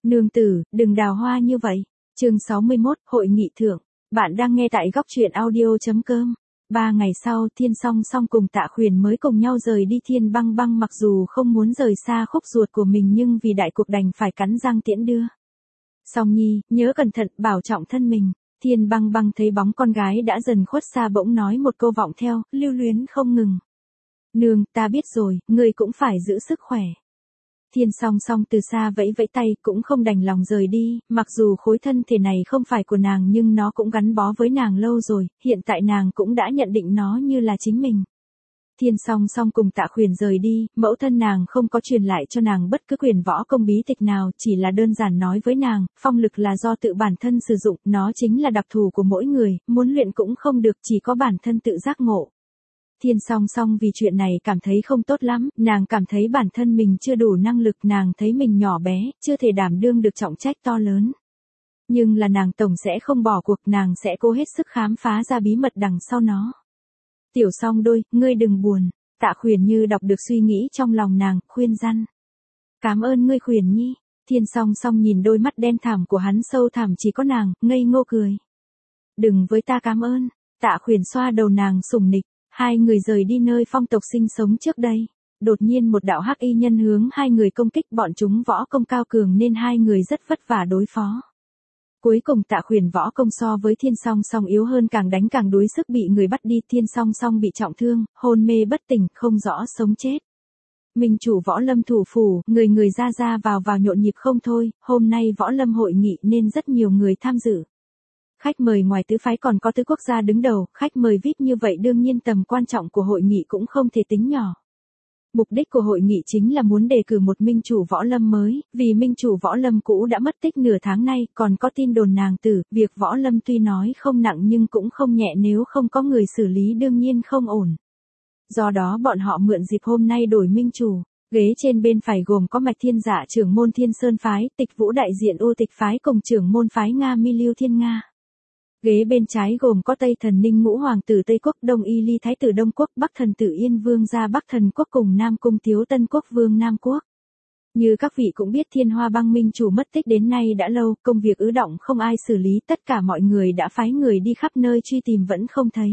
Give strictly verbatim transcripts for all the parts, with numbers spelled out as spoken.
Nương tử, đừng đào hoa như vậy. Chương sáu mươi mốt, hội nghị thượng. Bạn đang nghe tại góc truyện audio.com. Ba ngày sau, Thiên Song Song cùng Tạ Khuyển mới cùng nhau rời đi. Thiên Băng Băng mặc dù không muốn rời xa khúc ruột của mình nhưng vì đại cuộc đành phải cắn răng tiễn đưa. Song Nhi, nhớ cẩn thận, bảo trọng thân mình. Thiên Băng Băng thấy bóng con gái đã dần khuất xa bỗng nói một câu vọng theo, lưu luyến không ngừng. Nương, ta biết rồi, ngươi cũng phải giữ sức khỏe. Thiên Song Song từ xa vẫy vẫy tay, cũng không đành lòng rời đi, mặc dù khối thân thể này không phải của nàng nhưng nó cũng gắn bó với nàng lâu rồi, hiện tại nàng cũng đã nhận định nó như là chính mình. Thiên Song Song cùng Tạ Khuyển rời đi, mẫu thân nàng không có truyền lại cho nàng bất cứ quyền võ công bí tịch nào, chỉ là đơn giản nói với nàng, phong lực là do tự bản thân sử dụng, nó chính là đặc thù của mỗi người, muốn luyện cũng không được, chỉ có bản thân tự giác ngộ. Thiên Song Song vì chuyện này cảm thấy không tốt lắm, nàng cảm thấy bản thân mình chưa đủ năng lực, nàng thấy mình nhỏ bé, chưa thể đảm đương được trọng trách to lớn. Nhưng là nàng tổng sẽ không bỏ cuộc, nàng sẽ cố hết sức khám phá ra bí mật đằng sau nó. Tiểu Song đôi, ngươi đừng buồn. Tạ Khuyển như đọc được suy nghĩ trong lòng nàng, khuyên răn. Cảm ơn ngươi Khuyển Nhi. Thiên Song Song nhìn đôi mắt đen thẳm của hắn sâu thẳm chỉ có nàng, ngây ngô cười. Đừng với ta cảm ơn. Tạ Khuyển xoa đầu nàng sủng nịch. Hai người rời đi nơi phong tộc sinh sống trước đây. Đột nhiên một đạo hắc y nhân hướng hai người công kích, bọn chúng võ công cao cường nên hai người rất vất vả đối phó. Cuối cùng Tạ Khuyển võ công so với Thiên Song Song yếu hơn, càng đánh càng đuối sức, bị người bắt đi. Thiên Song Song bị trọng thương, hôn mê bất tỉnh, không rõ sống chết. Minh chủ võ lâm thủ phủ, người người ra ra vào vào nhộn nhịp không thôi, hôm nay võ lâm hội nghị nên rất nhiều người tham dự. Khách mời ngoài tứ phái còn có tứ quốc gia đứng đầu, khách mời vi ai pi như vậy đương nhiên tầm quan trọng của hội nghị cũng không thể tính nhỏ. Mục đích của hội nghị chính là muốn đề cử một minh chủ võ lâm mới, vì minh chủ võ lâm cũ đã mất tích nửa tháng nay, còn có tin đồn nàng tử, việc võ lâm tuy nói không nặng nhưng cũng không nhẹ, nếu không có người xử lý đương nhiên không ổn. Do đó bọn họ mượn dịp hôm nay đổi minh chủ. Ghế trên bên phải gồm có Mạch Thiên Dạ trưởng môn Thiên Sơn phái, Tịch Vũ đại diện U Tịch phái cùng trưởng môn phái Nga Mi Lưu Thiên Nga. Ghế bên trái gồm có Tây Thần Ninh Ngũ Hoàng tử Tây Quốc, Đông Y Ly Thái tử Đông Quốc, Bắc Thần tử Yên Vương gia Bắc Thần Quốc cùng Nam Cung Tiếu Tân Quốc Vương Nam Quốc. Như các vị cũng biết, Thiên Hoa Băng minh chủ mất tích đến nay đã lâu, công việc ứ động không ai xử lý, tất cả mọi người đã phái người đi khắp nơi truy tìm vẫn không thấy.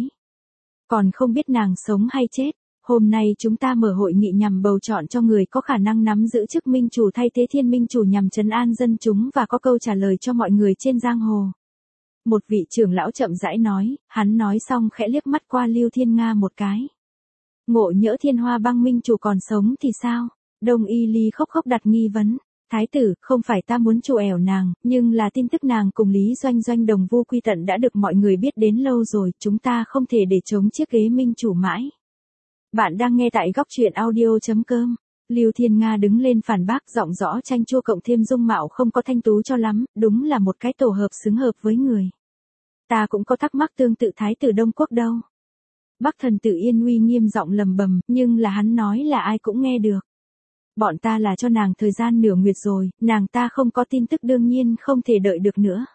Còn không biết nàng sống hay chết. Hôm nay chúng ta mở hội nghị nhằm bầu chọn cho người có khả năng nắm giữ chức minh chủ thay thế Thiên minh chủ, nhằm trấn an dân chúng và có câu trả lời cho mọi người trên giang hồ. Một vị trưởng lão chậm rãi nói, hắn nói xong khẽ liếc mắt qua Lưu Thiên Nga một cái. Ngộ nhỡ Thiên Hoa Băng minh chủ còn sống thì sao? Đông Y Ly khóc khóc đặt nghi vấn. Thái tử, không phải ta muốn trù ẻo nàng, nhưng là tin tức nàng cùng Lý Doanh Doanh đồng vu quy tận đã được mọi người biết đến lâu rồi, chúng ta không thể để chống chiếc ghế minh chủ mãi. Bạn đang nghe tại góc truyện audio.com. Lưu Thiên Nga đứng lên phản bác, giọng rõ chanh chua cộng thêm dung mạo không có thanh tú cho lắm, đúng là một cái tổ hợp xứng hợp với người. Ta cũng có thắc mắc tương tự Thái tử Đông Quốc đâu. Bắc Thần tử Yên uy nghiêm giọng lầm bầm, nhưng là hắn nói là ai cũng nghe được. Bọn ta là cho nàng thời gian nửa nguyệt rồi, nàng ta không có tin tức đương nhiên không thể đợi được nữa.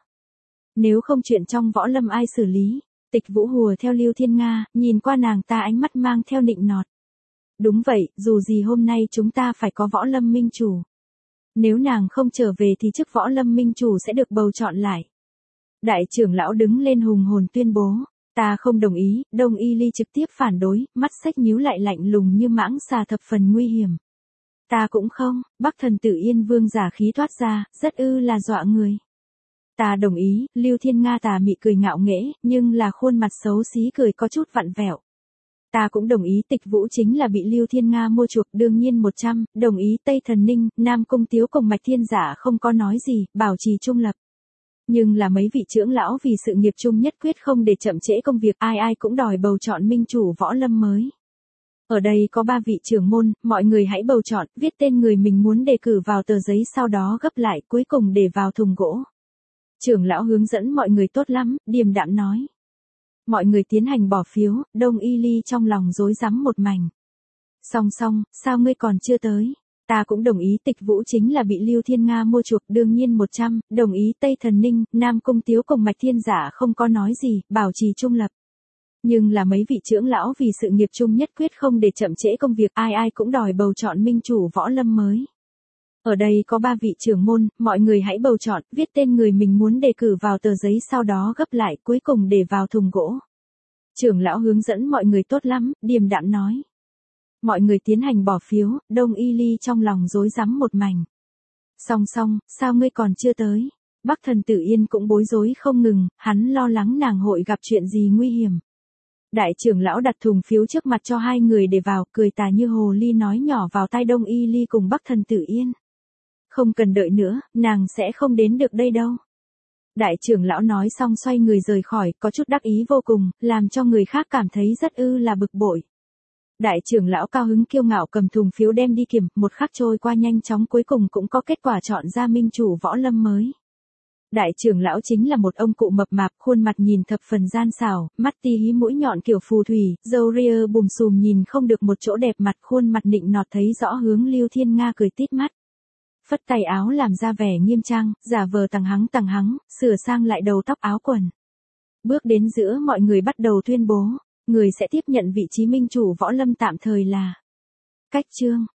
Nếu không chuyện trong võ lâm ai xử lý? Tịch Vũ hùa theo Lưu Thiên Nga, nhìn qua nàng ta ánh mắt mang theo nịnh nọt. Đúng vậy, dù gì hôm nay chúng ta phải có võ lâm minh chủ. Nếu nàng không trở về thì chức võ lâm minh chủ sẽ được bầu chọn lại. Đại trưởng lão đứng lên hùng hồn tuyên bố. Ta không đồng ý. Đông Y Ly trực tiếp phản đối, mắt xách nhíu lại lạnh lùng như mãng xà, thập phần nguy hiểm. Ta cũng không. Bắc Thần tử Yên Vương giả khí thoát ra, rất ư là dọa người. Ta đồng ý. Lưu Thiên Nga tà mị cười ngạo nghễ, nhưng là khuôn mặt xấu xí cười có chút vặn vẹo. Ta cũng đồng ý. Tịch Vũ chính là bị Lưu Thiên Nga mua chuộc, đương nhiên một trăm, đồng ý. Tây Thần Ninh, Nam Cung Tiếu cùng Mạch Thiên Giả không có nói gì, bảo trì trung lập. Nhưng là mấy vị trưởng lão vì sự nghiệp chung nhất quyết không để chậm trễ công việc, ai ai cũng đòi bầu chọn minh chủ võ lâm mới. Ở đây có ba vị trưởng môn, mọi người hãy bầu chọn, viết tên người mình muốn đề cử vào tờ giấy, sau đó gấp lại, cuối cùng để vào thùng gỗ. Trưởng lão hướng dẫn mọi người tốt lắm, điềm đạm nói. Mọi người tiến hành bỏ phiếu, Đông Y Ly trong lòng rối rắm một mảnh. Song Song, sao ngươi còn chưa tới? Ta cũng đồng ý. Tịch Vũ chính là bị Lưu Thiên Nga mua chuộc, đương nhiên một trăm, đồng ý. Tây Thần Ninh, Nam Cung Tiếu cùng Mạch Thiên Giả không có nói gì, bảo trì trung lập. Nhưng là mấy vị trưởng lão vì sự nghiệp chung nhất quyết không để chậm trễ công việc, ai ai cũng đòi bầu chọn minh chủ võ lâm mới. Ở đây có ba vị trưởng môn, mọi người hãy bầu chọn, viết tên người mình muốn đề cử vào tờ giấy sau đó gấp lại, cuối cùng để vào thùng gỗ. Trưởng lão hướng dẫn mọi người tốt lắm, điềm đạm nói. Mọi người tiến hành bỏ phiếu, Đông Y Ly trong lòng rối rắm một mảnh. Song song, sao ngươi còn chưa tới? Bắc Thần Tử Yên cũng bối rối không ngừng, hắn lo lắng nàng hội gặp chuyện gì nguy hiểm. Đại trưởng lão đặt thùng phiếu trước mặt cho hai người để vào, cười tà như hồ ly nói nhỏ vào tai Đông Y Ly cùng Bắc Thần Tử Yên. Không cần đợi nữa, nàng sẽ không đến được đây đâu. Đại trưởng lão nói xong xoay người rời khỏi, có chút đắc ý vô cùng, làm cho người khác cảm thấy rất ư là bực bội. Đại trưởng lão cao hứng kiêu ngạo cầm thùng phiếu đem đi kiểm, một khắc trôi qua nhanh chóng cuối cùng cũng có kết quả chọn ra minh chủ võ lâm mới. Đại trưởng lão chính là một ông cụ mập mạp, khuôn mặt nhìn thập phần gian xảo, mắt tí hí mũi nhọn kiểu phù thủy, râu ria bùm xùm nhìn không được một chỗ đẹp mặt, khuôn mặt nịnh nọt thấy rõ hướng Lưu Thiên Nga cười tít mắt. Phất tay áo làm ra vẻ nghiêm trang, giả vờ tằng hắng tằng hắng, sửa sang lại đầu tóc áo quần. Bước đến giữa mọi người bắt đầu tuyên bố, người sẽ tiếp nhận vị trí minh chủ võ lâm tạm thời là Cách Trương.